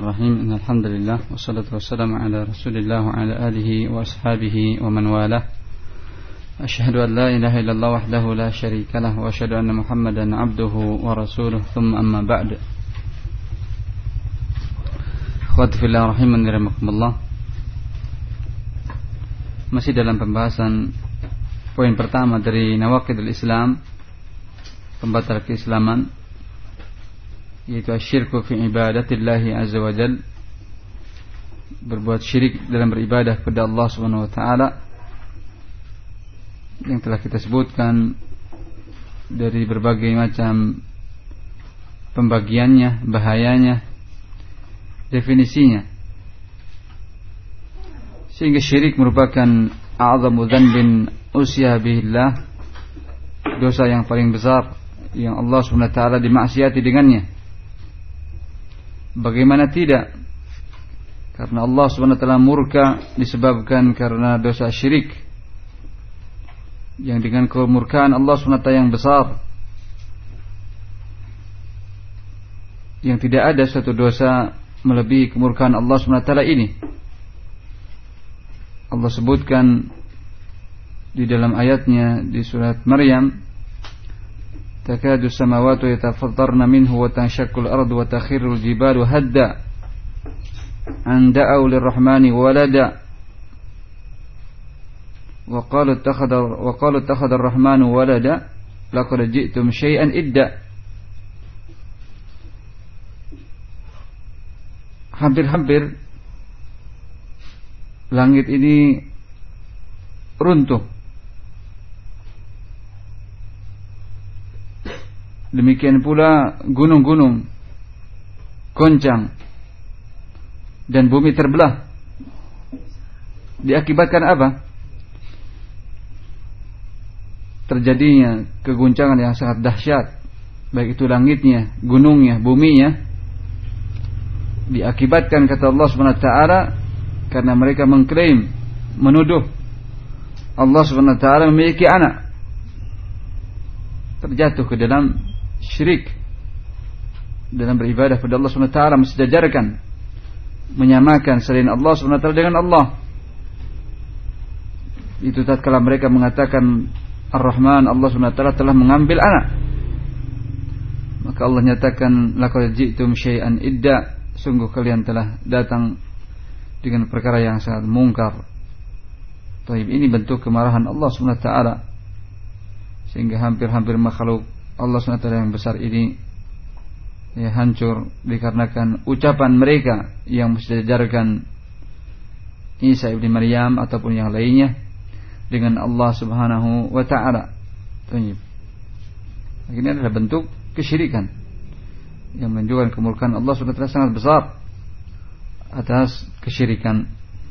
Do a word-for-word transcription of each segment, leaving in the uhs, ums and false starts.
Bismillahirrahmanirrahim. Alhamdulillah wassalatu wassalamu ala Rasulillah wa ala alihi wa ashabihi wa man walah. Asyhadu an la ilaha illallah wahdahu la syarika lah wa asyhadu anna Muhammadan abduhu wa rasuluh. Thumma amma ba'd. Akhwati fillah rahimani rahimakumullah. Masih dalam pembahasan poin pertama dari nawaqidul Islam, pembatal keislaman, yaitu asyirku fi ibadatillahi azza wa jal, berbuat syirik dalam beribadah kepada Allah subhanahu wa ta'ala, yang telah kita sebutkan dari berbagai macam pembagiannya, bahayanya, definisinya, sehingga syirik merupakan a'zamu dzanbin usya bihillah, dosa yang paling besar yang Allah subhanahu wa ta'ala dimaksiati dengannya. Bagaimana tidak? Karena Allah subhanahu wa ta'ala murka disebabkan karena dosa syirik, yang dengan kemurkaan Allah subhanahu wa ta'ala yang besar, yang tidak ada suatu dosa melebihi kemurkaan Allah subhanahu wa ta'ala ini. Allah sebutkan di dalam ayatnya di surat Maryam, takadu samawatu yatafattarna minhu wa tanshaqqul ardu wa takhirrul jibalu hadda an da'u lirrahmani walada wa qalu ittakhadha wa qalu ittakhadha ar-rahmanu walada laqad ji'tum syai'an idda. Hampir-hampir langit ini runtuh. Demikian pula gunung-gunung goncang dan bumi terbelah. Diakibatkan apa? Terjadinya keguncangan yang sangat dahsyat, baik itu langitnya, gunungnya, buminya. Diakibatkan, kata Allah subhanahu wa ta'ala, karena mereka mengklaim, menuduh Allah subhanahu wa ta'ala memiliki anak. Terjatuh ke dalam syirik dalam beribadah kepada Allah subhanahu wa ta'ala, mensejajarkan, menyamakan selain Allah subhanahu wa ta'ala dengan Allah. Itu tatkala mereka mengatakan Ar-Rahman, Allah subhanahu wa ta'ala telah mengambil anak. Maka Allah nyatakan, laqad ji'tum syai'an idda, sungguh kalian telah datang dengan perkara yang sangat mungkar. Taib, ini bentuk kemarahan Allah subhanahu wa ta'ala, sehingga hampir-hampir makhluk Allah subhanahu wa ta'ala yang besar ini ya hancur dikarenakan ucapan mereka yang mensejajarkan Isa ibn Maryam ataupun yang lainnya dengan Allah subhanahu wa ta'ala. Taib, ini adalah bentuk kesyirikan yang menunjukkan kemurkaan Allah subhanahu wa ta'ala sangat besar atas kesyirikan.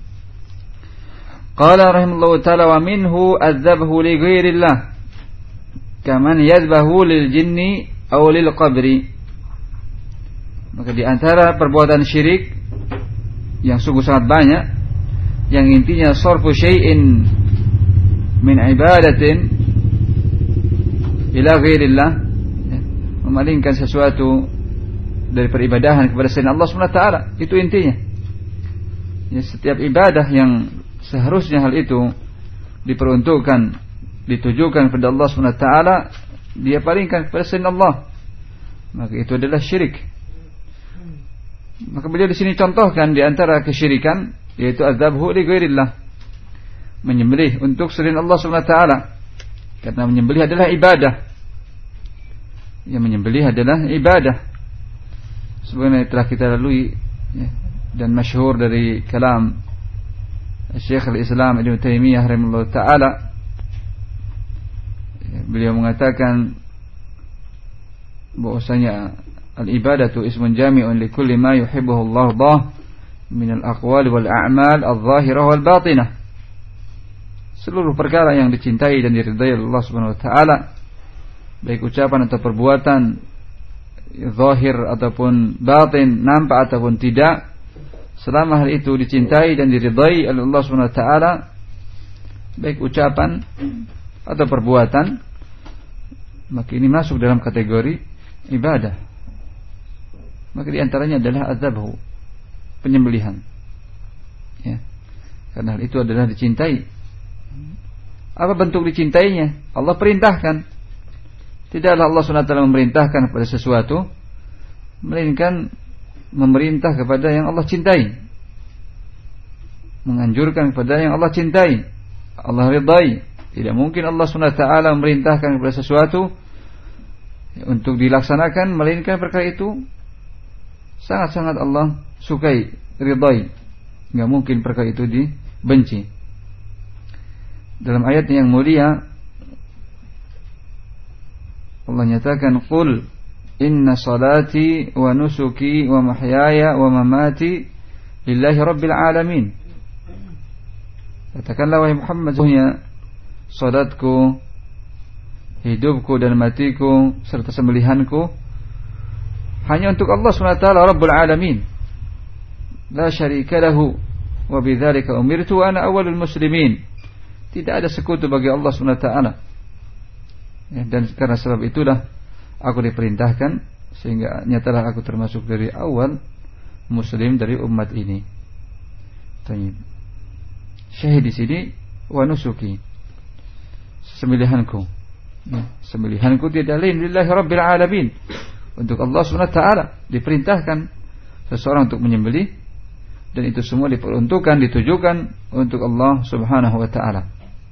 Qala rahimallahu ta'ala, wa minhu adzabhu li ghairillah kaman yadhbahu lil jinni aw lil qabri. Maka di antara perbuatan syirik yang sungguh sangat banyak, yang intinya sarfu syai'in min ibadatin ila ghairillah, memalingkan sesuatu dari peribadahan kepada selain Allah subhanahu wa ta'ala. Itu intinya. Ya, setiap ibadah yang seharusnya hal itu diperuntukkan, ditujukan kepada Allah subhanahu wa ta'ala, dia palingkan kepada selain Allah, maka itu adalah syirik. Maka beliau di sini contohkan di antara kesyirikan, yaitu adzabhu li ghairillah, menyembelih untuk selain Allah subhanahu wa ta'ala, karena menyembelih adalah ibadah. Yang menyembelih adalah ibadah, sebagaimana telah kita lalui ya, dan masyhur dari kalam Syekh al-Islam Ibnu Taimiyah rahimahullah ta'ala. Beliau mengatakan bahwasanya al-ibadatu ismun jami'un li kulli ma yuhibbuhu Allah bah min al-aqwali wal a'mal adh-dhahirah wal batinah. Seluruh perkara yang dicintai dan diridai Allah Subhanahu wa taala, baik ucapan atau perbuatan, zahir ataupun batin, nampak ataupun tidak, selama hal itu dicintai dan diridai oleh Allah Subhanahu wa taala, baik ucapan atau perbuatan, maka ini masuk dalam kategori ibadah. Maka di antaranya adalah azabhu, penyembelihan. Ya. Karena hal itu adalah dicintai. Apa bentuk dicintainya? Allah perintahkan. Tidaklah Allah subhanahu wa taala memerintahkan kepada sesuatu, melainkan memerintah kepada yang Allah cintai, menganjurkan kepada yang Allah cintai, Allah ridai. Tidak mungkin Allah subhanahu wa taala memerintahkan kepada sesuatu untuk dilaksanakan, melainkan perkara itu sangat-sangat Allah sukai, ridai. Tidak mungkin perkara itu dibenci. Dalam ayat yang mulia Allah nyatakan, qul inna salati wa nusuki wa mahyaya wa mamati lillahi rabbil alamin. Katakanlah wahai Muhammad, sesungguhnya salatku, hidupku dan matiku serta sembelihanku hanya untuk Allah subhanahu wa taala rabbul alamin, la syarika lahu wa bidzalika umirtu wa ana awwalul muslimin. Tidak ada sekutu bagi Allah subhanahu wa taala. Ya, dan karena sebab itulah aku diperintahkan, sehingga nyatalah aku termasuk dari awal muslim dari umat ini. Tayyib. Syahid di sini wa nusuki, sembelihanku. Ya, sembelihanku tidak lain lillahi rabbil alamin, untuk Allah subhanahu wa taala. Diperintahkan seseorang untuk menyembelih, dan itu semua diperuntukkan, ditujukan untuk Allah subhanahu wa taala.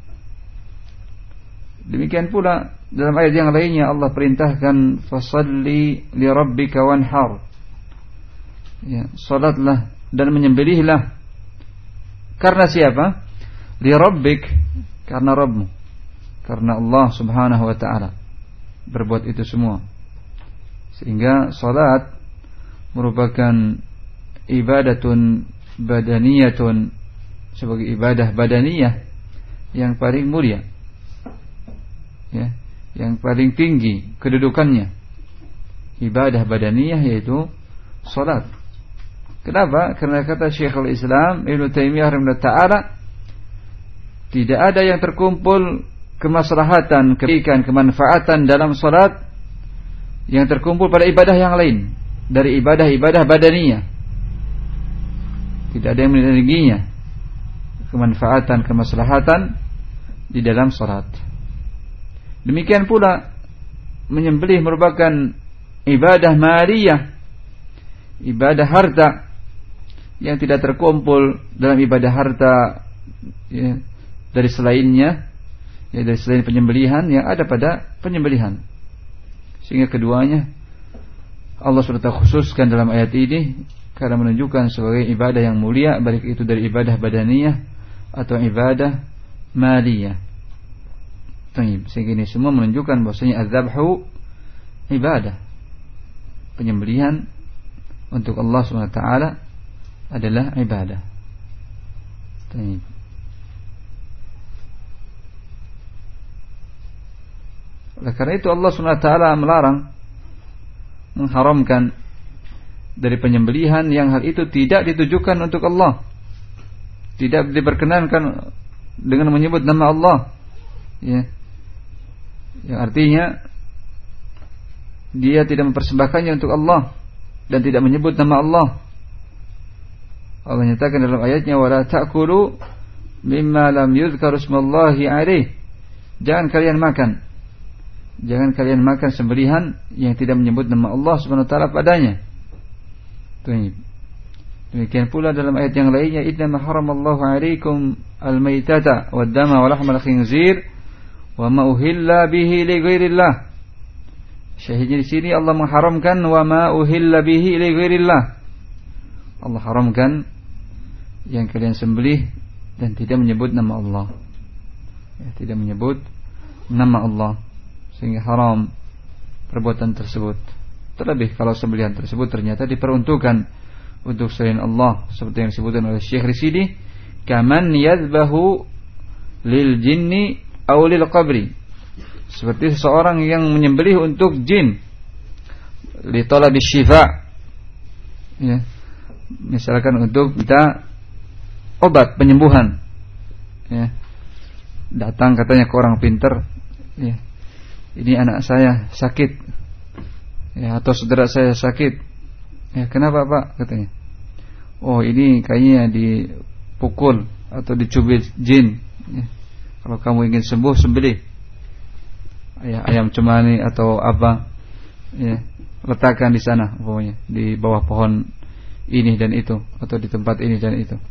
Demikian pula dalam ayat yang lainnya Allah perintahkan fasalli li rabbika wanhar. Ya, salatlah dan menyembelihlah. Karena siapa? Li rabbik, karena Rabbmu. Karena Allah subhanahu wa ta'ala berbuat itu semua. Sehingga salat merupakan ibadatun badaniyatun, sebagai ibadah badaniyah yang paling mulia, ya, yang paling tinggi kedudukannya. Ibadah badaniyah yaitu salat. Kenapa? Karena kata Syekhul Islam Ibnu Taimiyah rahimahullah taala, tidak ada yang terkumpul kemaslahatan, kebaikan, kemanfaatan dalam salat yang terkumpul pada ibadah yang lain dari ibadah-ibadah badaniyah. Tidak ada yang menandinginya kemanfaatan, kemaslahatan di dalam salat. Demikian pula menyembelih merupakan ibadah maliyah, ibadah harta yang tidak terkumpul dalam ibadah harta, ya, dari selainnya, ya, dari selain penyembelihan yang ada pada penyembelihan. Sehingga keduanya Allah sudah khususkan dalam ayat ini karena menunjukkan sebagai ibadah yang mulia, baik itu dari ibadah badaniyah atau ibadah maliyah. Sehingga ini semua menunjukkan bahwasanya az-zabhu ibadah, penyembelihan untuk Allah subhanahu wa taala adalah ibadah. Taib. Oleh karena itu Allah subhanahu wa taala melarang, mengharamkan dari penyembelihan yang hal itu tidak ditujukan untuk Allah, tidak diperkenankan dengan menyebut nama Allah, ya, yang artinya dia tidak mempersembahkannya untuk Allah dan tidak menyebut nama Allah. Allah nyatakan dalam ayatnya, wala ta'kulu mimma lam yuzkar ismullahi alaih. Jangan kalian makan, jangan kalian makan sembelihan yang tidak menyebut nama Allah subhanahu wa ta'ala padanya. Demikian pula dalam ayat yang lainnya, innama haramallahu alaikum al-maitata wad-dama wa lahmal khinzir wa ma uhilla bihi li ghairillah. Syahidnya di sini Allah mengharamkan wa ma uhilla bihi li ghairillah. Allah haramkan yang kalian sembelih dan tidak menyebut nama Allah, ya, tidak menyebut nama Allah, sehingga haram perbuatan tersebut. Terlebih kalau sembelihan tersebut ternyata diperuntukkan untuk selain Allah, seperti yang disebutkan oleh Syekh di sini, kaman yadhbahu lil jinni aw lil qabri, seperti seseorang yang menyembelih untuk jin, li talabi syifa, ya, misalkan untuk kita obat penyembuhan, ya, datang katanya ke orang pintar, ya, ini anak saya sakit, ya, atau saudara saya sakit, ya, kenapa Pak, katanya, oh ini kayaknya dipukul atau dicubit jin, ya. Kalau kamu ingin sembuh, sembelih ya, ayam cemani atau apa, ya, letakkan di sana, pokoknya di bawah pohon ini dan itu, atau di tempat ini dan itu.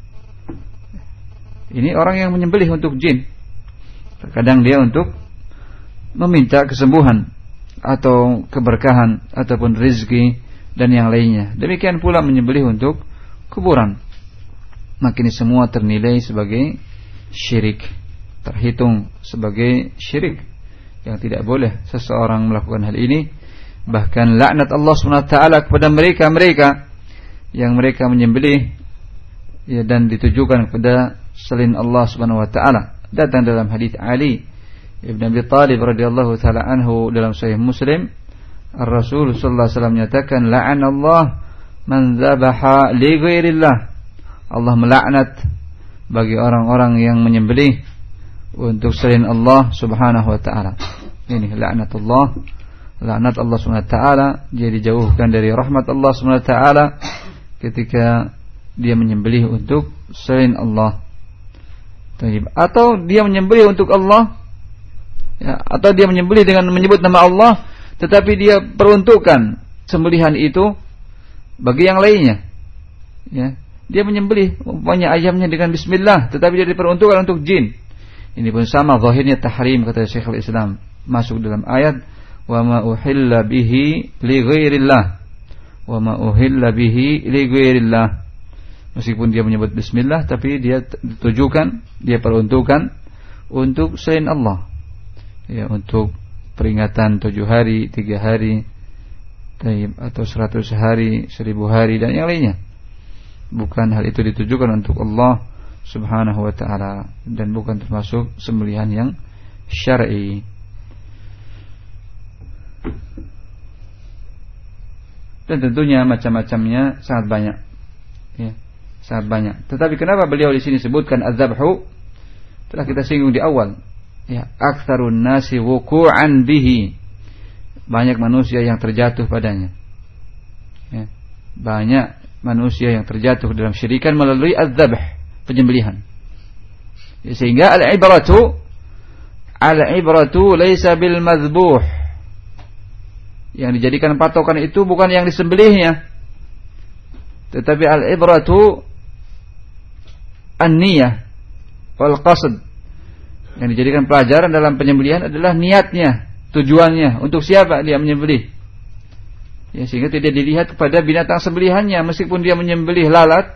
Ini orang yang menyembelih untuk jin. Terkadang dia untuk meminta kesembuhan atau keberkahan ataupun rezeki dan yang lainnya. Demikian pula menyembelih untuk kuburan. Maka ini semua ternilai sebagai syirik, terhitung sebagai syirik yang tidak boleh seseorang melakukan hal ini. Bahkan laknat Allah subhanahu wa taala kepada mereka-mereka yang mereka menyembelih, ya, dan ditujukan kepada selain Allah subhanahu wa taala. Datang dalam hadis Ali Ibn Abi Talib radhiyallahu taala anhu dalam Sahih Muslim, Ar-Rasul sallallahu alaihi wasallam menyatakan, la'anallah man dzabaha li ghairillah. Allah melaknat bagi orang-orang yang menyembelih untuk selain Allah subhanahu wa ta'ala. Ini laknatullah, laknat Allah subhanahu wa ta'ala. Dia dijauhkan dari rahmat Allah subhanahu wa ta'ala ketika dia menyembelih untuk selain Allah. Atau dia menyembelih untuk Allah, ya, atau dia menyembelih dengan menyebut nama Allah, tetapi dia peruntukkan sembelihan itu bagi yang lainnya, ya. Dia menyembelih umpamanya ayamnya dengan bismillah, tetapi dia diperuntukkan untuk jin. Ini pun sama zahirnya tahrim, kata Syekhul Islam, masuk dalam ayat wa ma uhilla bihi li ghairillah, wa ma uhilla bihi li ghairillah. Meskipun dia menyebut bismillah, tapi dia ditujukan, dia peruntukkan untuk selain Allah, ya, untuk peringatan tujuh hari, tiga hari, atau seratus hari, seribu hari dan yang lainnya. Bukan hal itu ditujukan untuk Allah subhanahu wa ta'ala, dan bukan termasuk sembelihan yang syar'i. Dan tentunya macam-macamnya sangat banyak, ya, sangat banyak. Tetapi kenapa beliau di sini sebutkan az-zabhu? Telah kita singgung di awal, ya, aktsarun nasi wuqu'an bihi. Banyak manusia yang terjatuh padanya, ya. Banyak manusia yang terjatuh dalam syirikan melalui az-zabh, penyembelihan. Ya, sehingga al-ibratu al-ibratu laisa bil madhbuh. Yang dijadikan patokan itu bukan yang disembelihnya, tetapi al-ibratu an-niyah wal qasd. Yang dijadikan pelajaran dalam penyembelihan adalah niatnya, tujuannya, untuk siapa dia menyembelih. Ya, sehingga tidak dilihat kepada binatang sembelihannya, meskipun dia menyembelih lalat.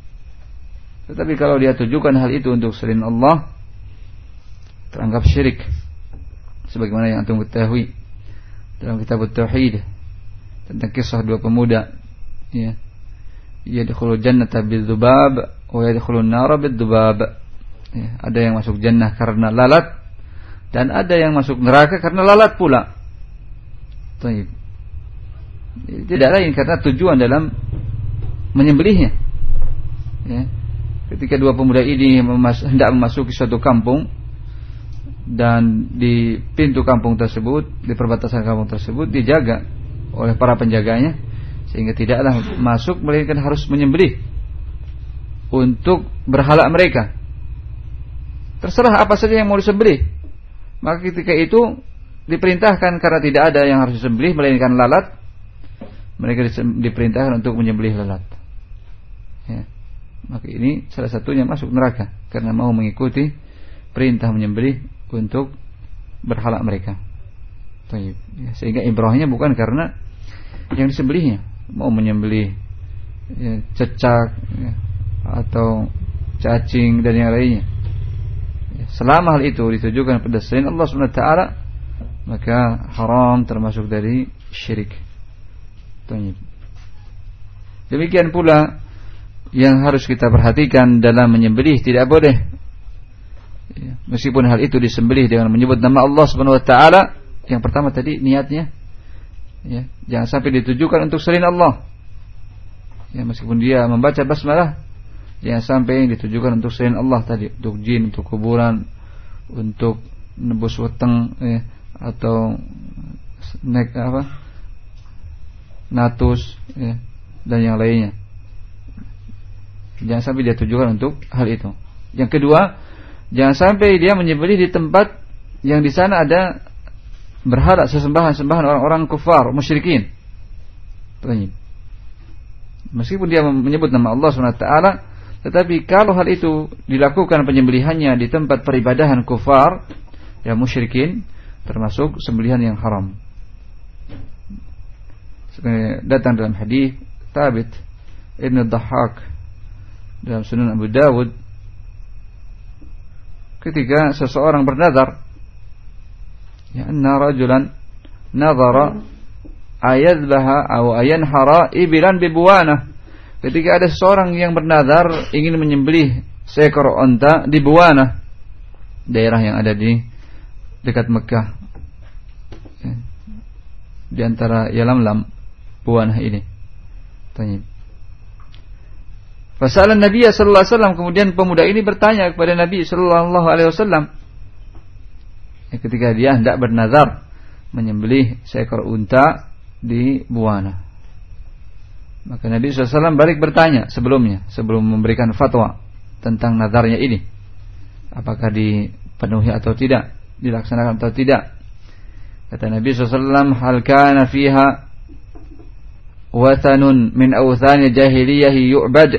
Tetapi kalau dia tujukan hal itu untuk selain Allah, teranggap syirik. Sebagaimana yang antum ketahui dalam kitab Tauhid tentang kisah dua pemuda, ya, yadkhulul jannata bidzubab wa yadkhulun nara bidzubab. Ya, ada yang masuk jannah karena lalat, dan ada yang masuk neraka karena lalat pula. Baik. Tidak lain karena tujuan dalam menyembelihnya, ya. Ketika dua pemuda ini memas- hendak memasuki suatu kampung, dan di pintu kampung tersebut, di perbatasan kampung tersebut dijaga oleh para penjaganya, sehingga tidaklah masuk melainkan harus menyembelih untuk berhala mereka. Terserah apa saja yang mau disembelih. Maka ketika itu diperintahkan, karena tidak ada yang harus disembelih melainkan lalat, mereka diperintahkan untuk menyembelih lalat, ya. Maka ini salah satunya masuk neraka karena mau mengikuti perintah menyembelih untuk berhala mereka. Ya, sehingga ibrahnya bukan karena yang disembelihnya, mau menyembelih, ya, cecak, ya, atau cacing dan yang lainnya. Ya, selama hal itu ditujukan pada selain Allah subhanahu wa taala, maka haram, termasuk dari syirik. Demikian pula yang harus kita perhatikan dalam menyembelih, tidak boleh, ya, meskipun hal itu disembelih dengan menyebut nama Allah subhanahu wa taala. Yang pertama tadi niatnya, ya, jangan sampai ditujukan untuk selain Allah, ya, meskipun dia membaca basmalah, jangan sampai yang ditujukan untuk selain Allah tadi, untuk jin, untuk kuburan, untuk nebus weteng, ya, atau nek apa natus, ya, dan yang lainnya. Jangan sampai dia tujukan untuk hal itu. Yang kedua, jangan sampai dia menyembelih di tempat yang di sana ada berhala sesembahan-sembahan orang-orang kufar, musyrikin. Meskipun dia menyebut nama Allah subhanahu wa taala, tetapi kalau hal itu dilakukan penyembelihannya di tempat peribadahan kufar, ya musyrikin, termasuk sembelihan yang haram. Datang dalam hadis Thabit Ibn Dhahhak dalam Sunan Abu Dawud, ketika seseorang bernazar, ya anna rajulan nazara ayadbaha aw ayanhara ibilan bibuwana. Ketika ada seseorang yang bernazar ingin menyembelih seekor unta di Buwana, daerah yang ada di dekat Mekah, ya, di antara Yalamlam, Buwana ini. Tanya. Fasalan Nabi sallallahu alaihi wasallam, kemudian pemuda ini bertanya kepada Nabi sallallahu alaihi wasallam, ya, ketika dia hendak bernazar menyembelih seekor unta di Buwana. Maka Nabi sallallahu alaihi wasallam balik bertanya sebelumnya, sebelum memberikan fatwa tentang nazarnya ini, apakah dipenuhi atau tidak, dilaksanakan atau tidak. Kata Nabi sallallahu alaihi wasallam, hal kana fiha wathanun min awthani jahiliyahi yu'bad,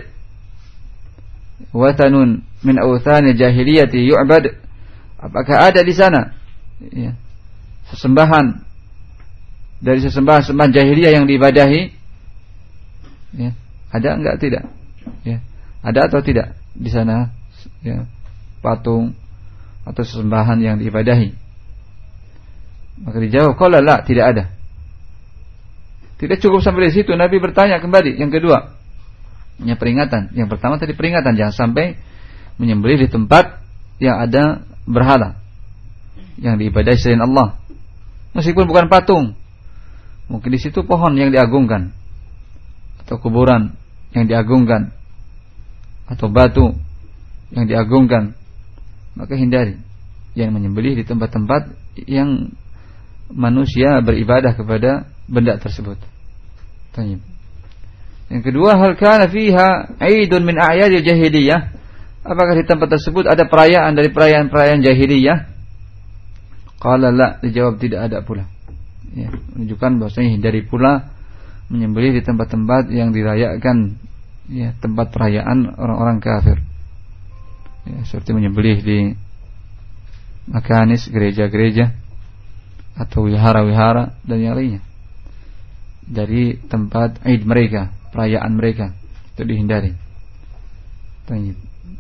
wathanun min awthani jahiliyati yu'bad, apakah ada di sana, ya, sesembahan dari sesembahan-sembahan jahiliyah yang diibadahi, ya, ada enggak, tidak, ya, ada atau tidak di sana, ya, patung atau sesembahan yang diibadahi? Maka dijawab, qala la, tidak ada. Tidak cukup sampai di situ, Nabi bertanya kembali yang kedua, ya, peringatan. Yang pertama tadi peringatan, jangan sampai menyembelih di tempat yang ada berhala yang diibadahi selain Allah, meskipun bukan patung. Mungkin di situ pohon yang diagungkan, atau kuburan yang diagungkan, atau batu yang diagungkan. Maka hindari yang menyembelih di tempat-tempat yang manusia beribadah kepada benda tersebut. Tanya. Yang kedua, hal kana fiha aidun min a'yadil jahiliyah, apakah di tempat tersebut ada perayaan dari perayaan-perayaan jahiliyah? Qala la, dijawab tidak ada pula. Ya, menunjukkan bahwasanya hindari pula menyembelih di tempat-tempat yang dirayakan, ya, tempat perayaan orang-orang kafir, ya, seperti menyembelih di makanis, gereja-gereja, atau wihara-wihara dan yang lainnya dari tempat Id mereka, perayaan mereka, itu dihindari. Tanya.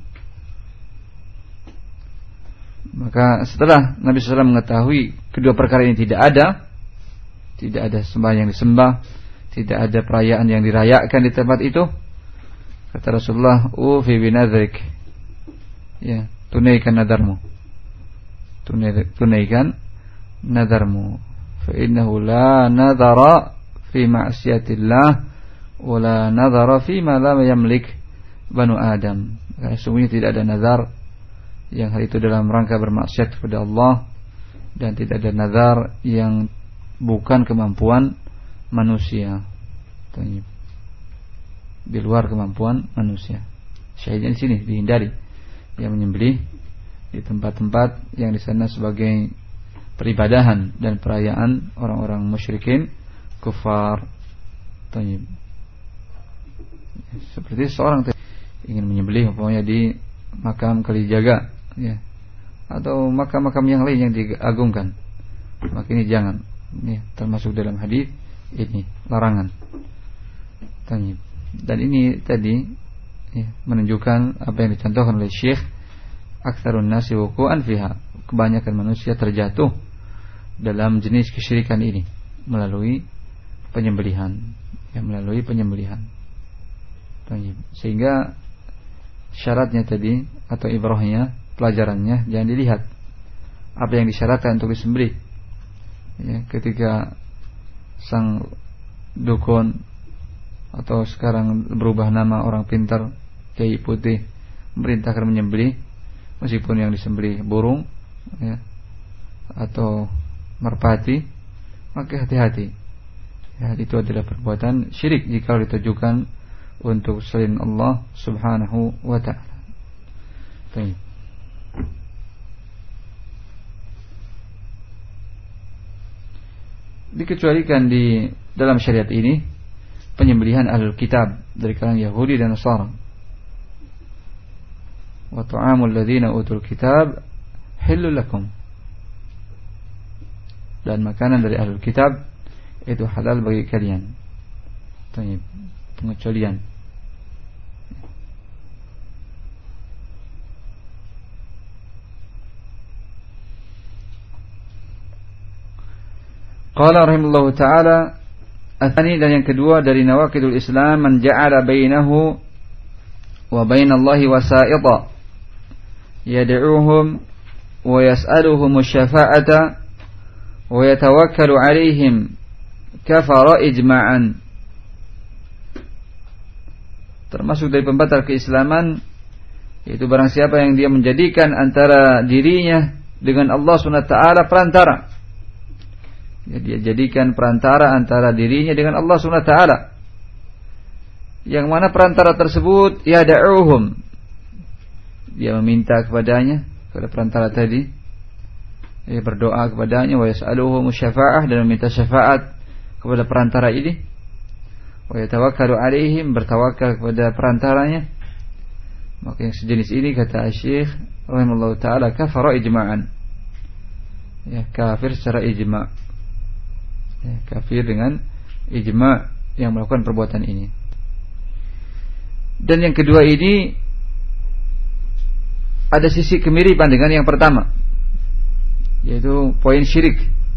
Maka setelah Nabi sallallahu alaihi wasallam mengetahui kedua perkara ini tidak ada, tidak ada sembahan yang disembah, tidak ada perayaan yang dirayakan di tempat itu, kata Rasulullah, ufi binadrik, ya, tunaikan nadarmu, tunaikan nadarmu, fa innahu la nadara fi ma'siyatillah wa la nadara fi ma la yamlik banu Adam. Karena sungguhnya tidak ada nazar yang hal itu dalam rangka bermaksiat kepada Allah, dan tidak ada nazar yang bukan kemampuan manusia, di luar kemampuan manusia. Syahidnya di sini dihindari yang menyembelih di tempat-tempat yang di sana sebagai peribadahan dan perayaan orang-orang musyrikin kufar. Tayyib. Seperti seorang ingin menyembelih umpamanya di makam Kalijaga, ya, atau makam-makam yang lain yang diagungkan, maka ini jangan, ya, termasuk dalam hadis ini larangan. Tayyib. Dan ini tadi, ya, menunjukkan apa yang dicontohkan oleh Syekh, aktsarun nasi wuqu'an fiha, kebanyakan manusia terjatuh dalam jenis kesyirikan ini melalui penyembelihan, ya, melalui penyembelihan. Sehingga syaratnya tadi atau ibrahnya, pelajarannya, jangan dilihat apa yang disyaratkan untuk disembelih, ya, ketika sang dukun atau sekarang berubah nama orang pintar, kiai putih, memerintahkan menyembelih, meskipun yang disembelih burung, ya, atau merpati, maka hati-hati, ya, itu adalah perbuatan syirik jika ditujukan untuk selain Allah Subhanahu wa ta'ala. Baik. Dikecualikan di dalam syariat ini penyembelihan ahlul kitab dari kalangan Yahudi dan Nasara. Wa ta'amul ladzina utul kitab halal lakum. Dan makanan dari ahlul kitab itu halal bagi kalian. Baik, pengecualian. Qala rahimahullahu ta'ala, atsani, dan yang kedua dari nawaqidul Islam, man ja'ala bainahu wa bainallahi wasa'ita yad'uuhum wa yas'aluhum asy-syafa'ata wa yatawakkalu 'alaihim kafara ijma'an. Termasuk dari pembatal keislaman, yaitu barang siapa yang dia menjadikan antara dirinya dengan Allah Subhanahu wa ta'ala perantara. Ya, dia jadikan perantara antara dirinya dengan Allah Subhanahu wa ta'ala, yang mana perantara tersebut ya da'uhum, dia meminta kepadanya, kepada perantara tadi, dia berdoa kepadanya, wa yas'aluhum syafa'ah, dan meminta syafaat kepada perantara ini, wa yatawakkalu 'alaihim, bertawakal kepada perantaranya. Maka yang sejenis ini, kata Syekh rahimahullahu ta'ala, kafara ijma'an, ya, kafir secara ijma'. Ya, kafir dengan ijma' yang melakukan perbuatan ini. Dan yang kedua ini ada sisi kemiripan dengan yang pertama, yaitu poin syirik.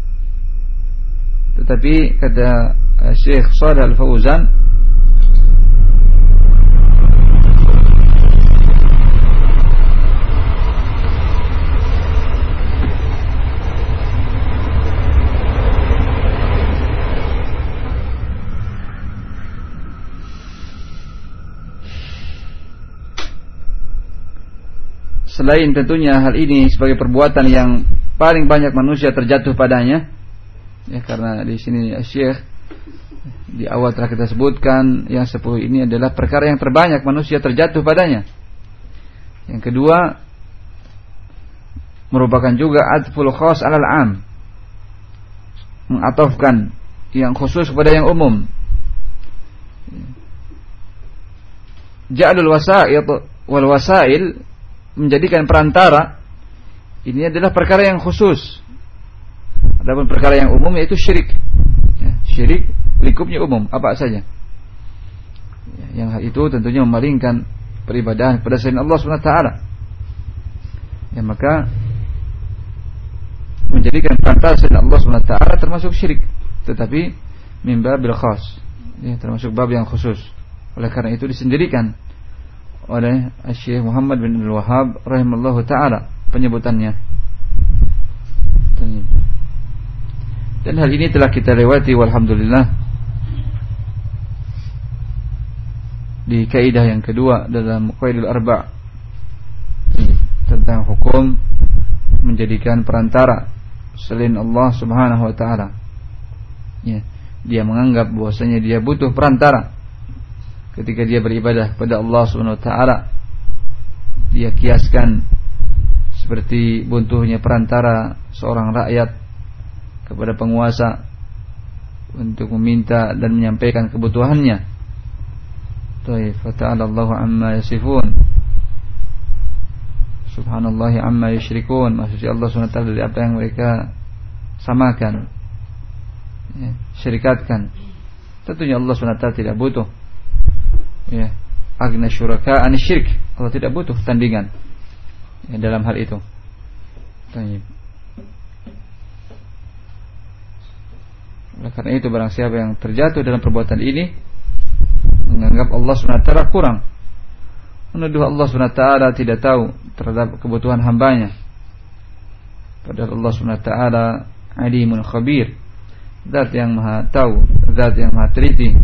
Tetapi kata Syekh Shalih Al-Fauzan, selain tentunya hal ini sebagai perbuatan yang paling banyak manusia terjatuh padanya, ya, karena di sini Syekh di awal telah kita sebutkan yang sepuluh ini adalah perkara yang terbanyak manusia terjatuh padanya. Yang kedua, merupakan juga atful khas alal am, mengatofkan yang khusus kepada yang umum. Ja'alul wasa'id wal wasail, menjadikan perantara ini adalah perkara yang khusus. Adapun perkara yang umum yaitu syirik. Ya, syirik lingkupnya umum, apa saja. Ya, yang hal itu tentunya memalingkan peribadahan kepada selain Allah Subhanahu wa taala. Ya, maka menjadikan perantara selain Allah Subhanahu wa taala termasuk syirik, tetapi min babil khas, ya, termasuk bab yang khusus. Oleh karena itu disendirikan oleh Syekh Muhammad bin Abdul Wahhab rahimallahu ta'ala penyebutannya. Dan hal ini telah kita lewati walhamdulillah di kaidah yang kedua dalam Qaidul Arba' tentang hukum menjadikan perantara selain Allah Subhanahu wa ta'ala. Ya, dia menganggap bahwasanya dia butuh perantara ketika dia beribadah kepada Allah Subhanahu wa ta'ala. Dia kiaskan seperti buntuhnya perantara seorang rakyat kepada penguasa untuk meminta dan menyampaikan kebutuhannya. Taib, fata'ala Allahu amma yasifun, subhanallahi amma yusyrikun. Maksudnya Allah Subhanahu wa ta'ala dari apa yang mereka samakan, ya, syirikatkan. Tentunya Allah Subhanahu wa ta'ala tidak butuh, ya, agna syuraka an syirk. Allah tidak butuh tandingan, ya, dalam hal itu. Taib. Oleh karena itu barang siapa yang terjatuh dalam perbuatan ini, menganggap Allah Subhanahu wa ta'ala kurang, menuduh Allah Subhanahu wa ta'ala tidak tahu terhadap kebutuhan hambanya, padahal Allah Subhanahu wa ta'ala alimun khabir, zat yang maha tahu, zat yang maha teliti.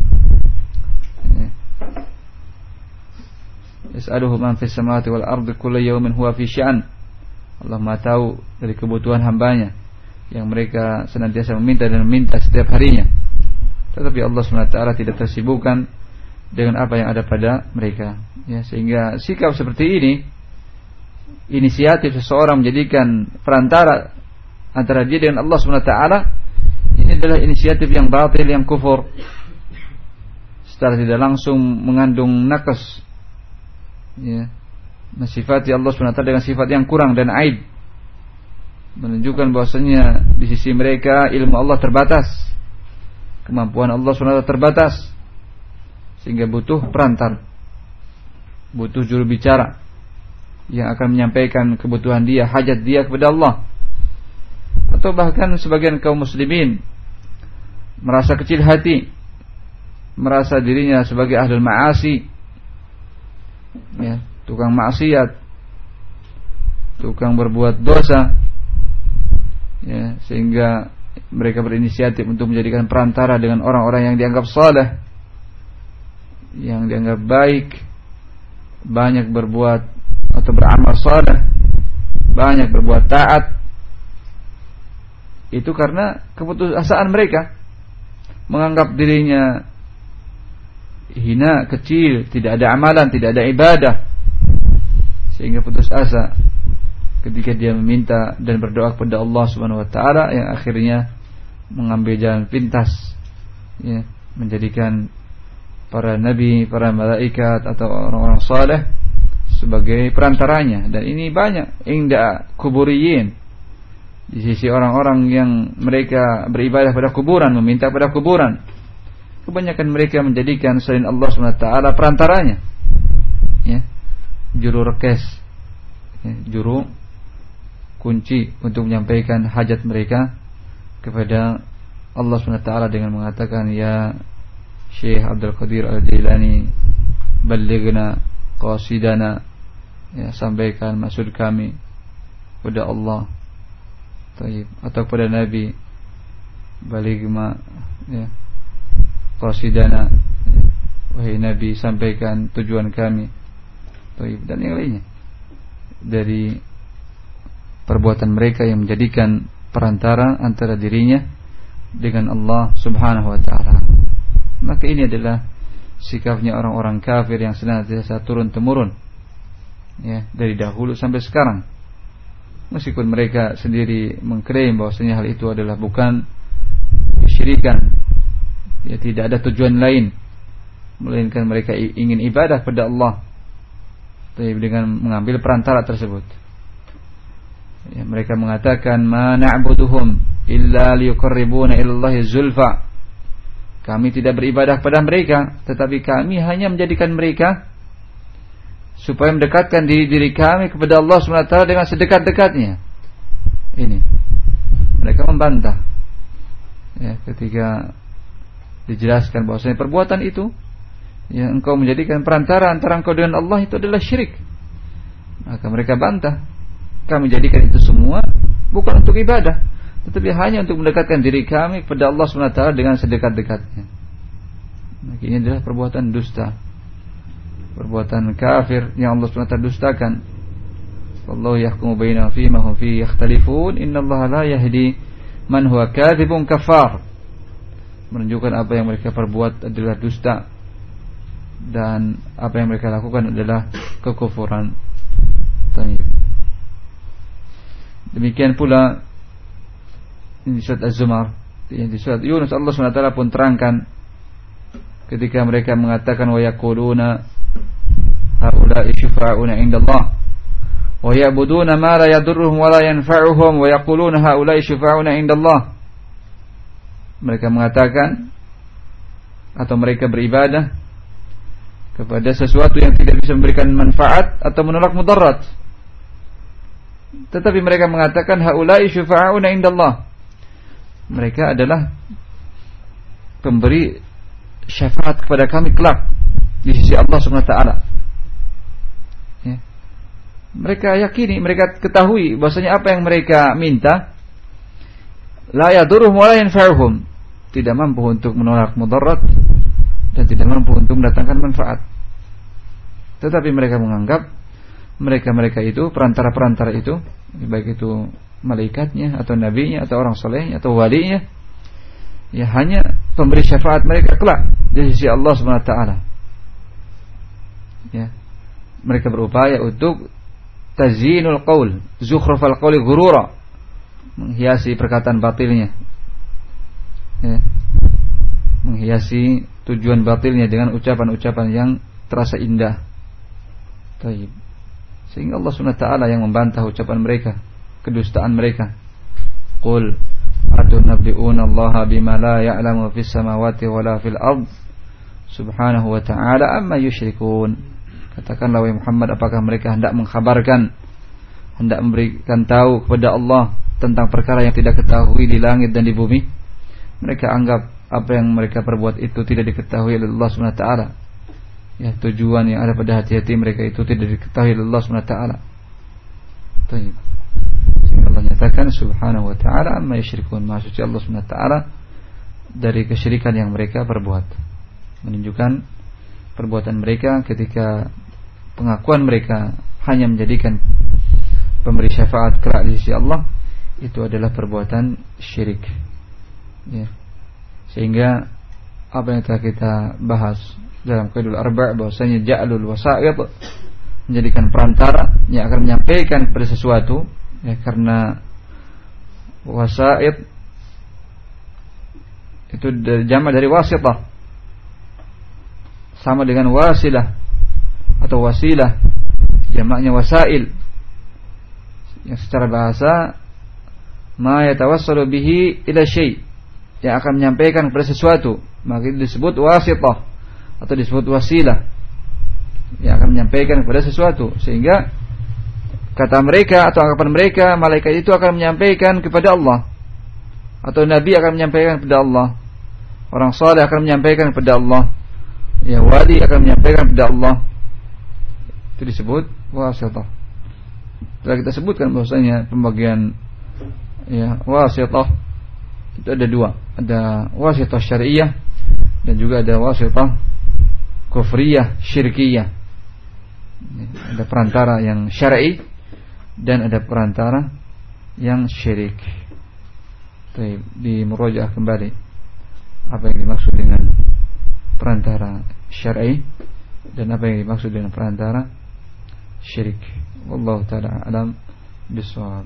Yas'aluhu man fis samawati wal ardi kullu yawmin huwa fi sya'an. Allah maha tahu dari kebutuhan hambanya yang mereka senantiasa meminta dan meminta setiap harinya. Tetapi Allah Subhanahu wa ta'ala tidak tersibukkan dengan apa yang ada pada mereka. Ya, sehingga sikap seperti ini, inisiatif seseorang menjadikan perantara antara dia dengan Allah Subhanahu wa taala, ini adalah inisiatif yang batil, yang kufur, secara tidak langsung mengandung naqas, ya, mensifati Allah Subhanahu wa taala dengan sifat yang kurang dan aib, menunjukkan bahwasanya di sisi mereka ilmu Allah terbatas, kemampuan Allah Subhanahu wa taala terbatas, sehingga butuh perantar, butuh juru bicara yang akan menyampaikan kebutuhan dia, hajat dia kepada Allah. Atau bahkan sebagian kaum muslimin merasa kecil hati, merasa dirinya sebagai ahlul ma'asi, ya, tukang maksiat, tukang berbuat dosa, ya, sehingga mereka berinisiatif untuk menjadikan perantara dengan orang-orang yang dianggap saleh, yang dianggap baik, banyak berbuat atau beramal saleh, banyak berbuat taat. Itu karena keputusasaan mereka, menganggap dirinya hina, kecil, tidak ada amalan, tidak ada ibadah, sehingga putus asa ketika dia meminta dan berdoa kepada Allah Subhanahu wa taala, yang akhirnya mengambil jalan pintas, ya, menjadikan para nabi, para malaikat atau orang-orang saleh sebagai perantaranya. Dan ini banyak inda kuburiyin, di sisi orang-orang yang mereka beribadah pada kuburan, meminta pada kuburan. Kebanyakan mereka menjadikan selain Allah Subhanahu wa taala perantaranya, ya, juru rekes, ya, juru kunci untuk menyampaikan hajat mereka kepada Allah Subhanahu wa taala dengan mengatakan, ya Syekh Abdul Qadir Al-Jailani, balighna qasidana, ya, sampaikan maksud kami kepada Allah. Taib. Atau kepada Nabi, balighma, ya, qasidana, ya, wahai Nabi, sampaikan tujuan kami. Taib. Dan yang lainnya dari perbuatan mereka yang menjadikan perantara antara dirinya dengan Allah Subhanahu wa taala. Maka ini adalah sikapnya orang-orang kafir yang senantiasa turun temurun, ya, dari dahulu sampai sekarang. Meskipun mereka sendiri mengklaim bahwasanya hal itu adalah bukan kesyirikan, ya, tidak ada tujuan lain melainkan mereka ingin ibadah pada Allah, tapi dengan mengambil perantara tersebut. Ya, mereka mengatakan, ma na'buduhum illa liyuqarribuna ilallahi zulfa. Kami tidak beribadah kepada mereka, tetapi kami hanya menjadikan mereka supaya mendekatkan diri, diri kami kepada Allah subhanahu wa taala dengan sedekat-dekatnya. Ini mereka membantah, ya, ketika dijelaskan bahwasanya perbuatan itu, ya, engkau menjadikan perantara antara engkau dengan Allah, itu adalah syirik. Maka mereka bantah, kami jadikan itu semua bukan untuk ibadah, tetapi hanya untuk mendekatkan diri kami kepada Allah subhanahu wa taala dengan sedekat-dekatnya. Maka ini adalah perbuatan dusta, perbuatan kafir yang Allah subhanahu wa taala dustakan. Wallahu yahkumu bainahum fima hum fihi yakhtalifun, innallaha la yahdi man huwa kadzibun kafar. Menunjukkan apa yang mereka perbuat adalah dusta dan apa yang mereka lakukan adalah kekufuran. Baik. Demikian pula di surat Az-Zumar, di surat Yunus, Allah subhanahu wa taala pun terangkan ketika mereka mengatakan, wa yaquluna haula'i syufa'una 'indallah wa ya'buduna ma la yadurruhum wa la yanfa'uhum wa yaquluna haula'i syufa'una 'indallah. Mereka mengatakan atau mereka beribadah kepada sesuatu yang tidak bisa memberikan manfaat atau menolak mudarat, tetapi mereka mengatakan haula'i syufa'una 'indallah. Mereka adalah pemberi syafaat kepada kami kelak di sisi Allah subhanahu wa taala. Ya. Mereka yakini, mereka ketahui bahwasanya apa yang mereka minta la yadurruhum wa la yanfa'uhum, tidak mampu untuk menolak mudarat dan tidak mampu untuk mendatangkan manfaat. Tetapi mereka menganggap mereka-mereka itu, perantara-perantara itu, baik itu malaikatnya atau nabinya atau orang solehnya atau walinya, ya, hanya pemberi syafaat mereka kelak di sisi Allah subhanahu wa taala. Ya. Mereka berupaya untuk tazyinul qaul, zukhrufal qauli ghurura, menghiasi perkataan batilnya. Ya. Menghiasi tujuan batilnya dengan ucapan-ucapan yang terasa indah. Taib. Sehingga Allah Subhanahu wa taala yang membantah ucapan mereka, kedustaan mereka. Qul atunabbi'una Allah bima la ya'lamu fis samawati wala fil ard subhanahu wa ta'ala amma yusyrikun. Katakanlah wahai Muhammad, apakah mereka hendak mengkhabarkan, hendak memberikan tahu kepada Allah tentang perkara yang tidak ketahui di langit dan di bumi? Mereka anggap apa yang mereka perbuat itu tidak diketahui oleh Allah Subhanahu wa taala. Ya, tujuan yang ada pada hati-hati mereka itu tidak diketahui oleh Allah Subhanahu wa taala. Baik. Sehingga Allah nyatakan subhanahu wa ta'ala amma yusyrikun, maha suci Allah Subhanahu wa taala dari kesyirikan yang mereka perbuat. Menunjukkan perbuatan mereka ketika pengakuan mereka hanya menjadikan pemberi syafaat kelak di sisi Allah, itu adalah perbuatan syirik. Ya. Sehingga apa yang telah kita bahas dalam qaidul arba' bahwasanya ja'lul wasa'id, menjadikan perantara yang akan menyampaikan kepada sesuatu, ya, karena wasa'id itu jamak dari wasitah, sama dengan wasilah atau wasilah, jamaknya wasail, yang secara bahasa ma yatawassalu bihi ila syai', yang akan menyampaikan kepada sesuatu, maka itu disebut wasitah atau disebut wasilah, yang akan menyampaikan kepada sesuatu. Sehingga kata mereka atau anggapan mereka, malaikat itu akan menyampaikan kepada Allah, atau nabi akan menyampaikan kepada Allah, orang saleh akan menyampaikan kepada Allah, ya, wali akan menyampaikan kepada Allah. Itu disebut wasitah. Telah kita sebutkan bahwasanya pembagian, ya, wasitah itu ada dua, ada wasitah syariah dan juga ada wasitah kufriyah syirkiyah. Ada perantara yang syar'i dan ada perantara yang syirik. Baik, di murojaah kembali apa yang dimaksud dengan perantara syar'i dan apa yang dimaksud dengan perantara syirik. Wallahu ta'ala alam bisawab.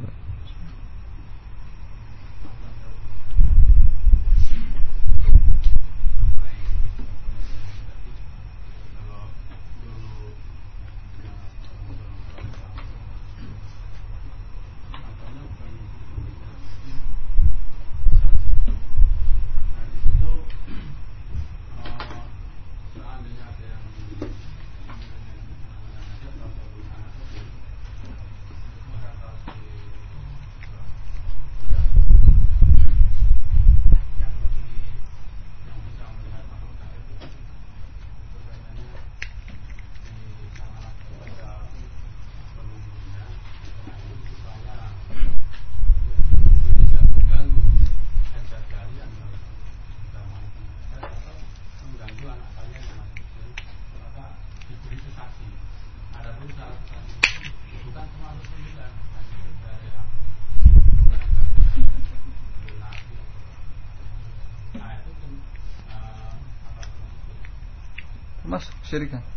Masuk kesyirikan.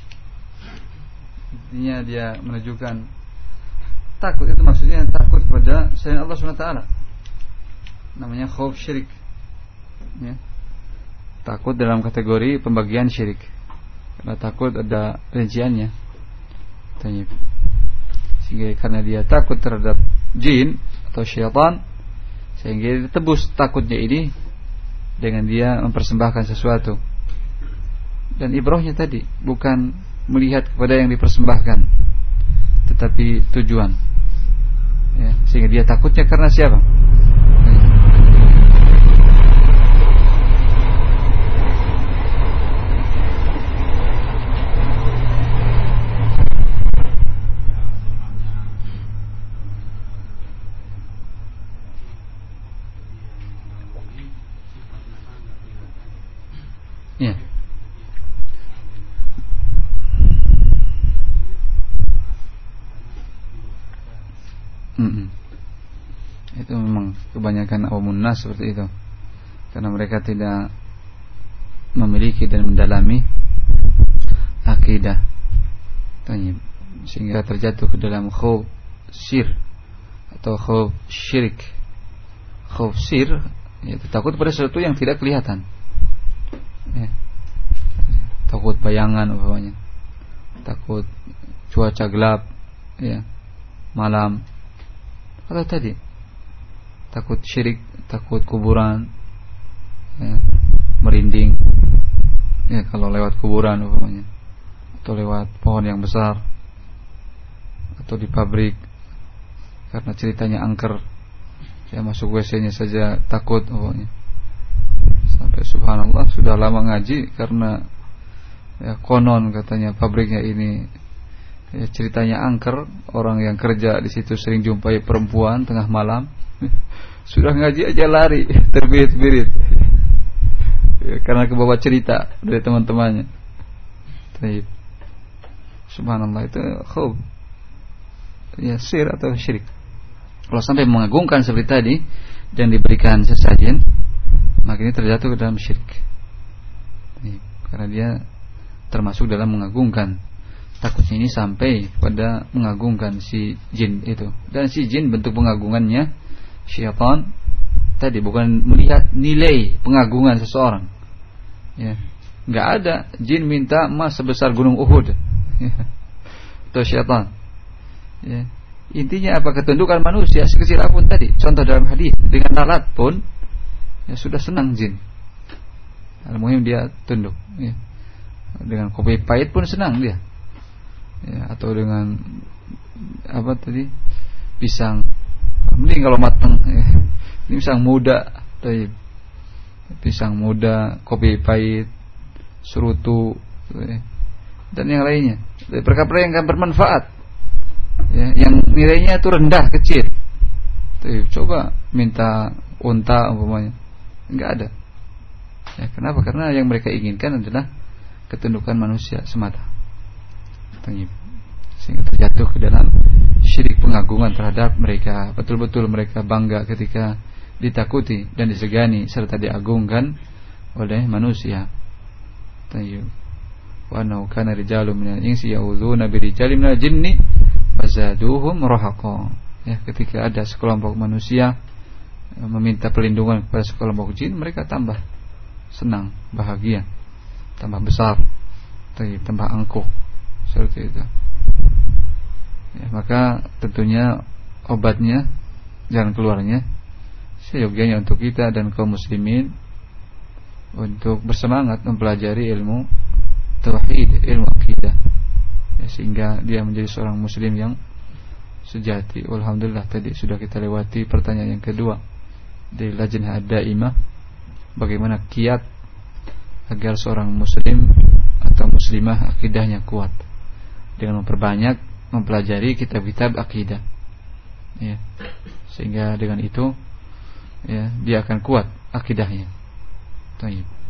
Intinya dia menunjukkan takut, itu maksudnya takut pada selain Allah Subhanahu wa taala. Namanya khauf syirik. Ya. Takut dalam kategori pembagian syirik. Karena takut ada rinciannya. Tanya. Sehingga karena dia takut terhadap jin atau syaitan, sehingga dia tebus takutnya ini dengan dia mempersembahkan sesuatu. Dan ibrahnya tadi bukan melihat kepada yang dipersembahkan, tetapi tujuan, ya, sehingga dia takutnya karena siapa? Ya. Mm-mm. Itu memang kebanyakan awamun nas seperti itu, karena mereka tidak memiliki dan mendalami akidah. sehingga terjatuh ke dalam khauf sir atau khauf syirik. Khauf sir yaitu takut pada sesuatu yang tidak kelihatan, ya. Takut bayangan umpamanya, takut cuaca gelap, ya, malam, atau tadi takut syirik, takut kuburan, ya, merinding, ya, kalau lewat kuburan umpamanya, atau lewat pohon yang besar, atau di pabrik karena ceritanya angker, ya, masuk W C-nya saja takut umpamanya. Sampai subhanallah sudah lama ngaji karena ya konon katanya pabriknya ini ya ceritanya angker, orang yang kerja di situ sering jumpai perempuan tengah malam. Sudah ngaji aja lari terbirit-birit ya, karena kebawa cerita dari teman-temannya. Baik. Subhanallah, itu khub ya sir atau syirik. Kalau sampai mengagungkan seperti tadi dan diberikan sesajen, maka ini terjatuh ke dalam syirik. Baik. Karena dia termasuk dalam mengagungkan. Takutnya ini sampai pada mengagungkan si jin itu. Dan si jin bentuk pengagungannya syaitan tadi bukan melihat nilai pengagungan seseorang, ya. Enggak ada jin minta emas sebesar gunung Uhud, ya. Itu syaitan, ya. Intinya apa? Ketundukan manusia sekecil apapun tadi. Contoh dalam hadis, dengan lalat pun ya sudah senang jin. Al-muhim dia tunduk, ya. Dengan kopi pahit pun senang dia, ya, atau dengan apa tadi pisang, mending kalau matang, ya. Ini pisang muda, taib. Pisang muda, kopi pahit, serutu, ya. Dan yang lainnya, perkara yang akan bermanfaat, ya, yang nilainya itu rendah kecil. Taib. Coba minta unta umpamanya, enggak ada. Ya, kenapa? Karena yang mereka inginkan adalah ketundukan manusia semata. Sehingga terjatuh ke dalam syirik, pengagungan terhadap mereka. Betul-betul mereka bangga ketika ditakuti dan disegani serta diagungkan oleh manusia. Tayyib. Wa annahu kana rijalun minal insi ya'udzuuna birijalin minal jinni fazaduhum rahaqa. Ya, ketika ada sekelompok manusia meminta perlindungan kepada sekelompok jin, mereka tambah senang, bahagia, tambah besar, tambah angkuh, seperti itu. Ya, maka tentunya obatnya, jalan keluarnya seyogianya untuk kita dan kaum muslimin untuk bersemangat mempelajari ilmu tauhid, ilmu akidah, ya, sehingga dia menjadi seorang muslim yang sejati. Alhamdulillah, tadi sudah kita lewati pertanyaan yang kedua dari Lajnah Ad-Daimah, bagaimana kiat agar seorang muslim atau muslimah akidahnya kuat dengan memperbanyak mempelajari kitab-kitab akidah, ya, sehingga dengan itu, ya, dia akan kuat akidahnya. Baik.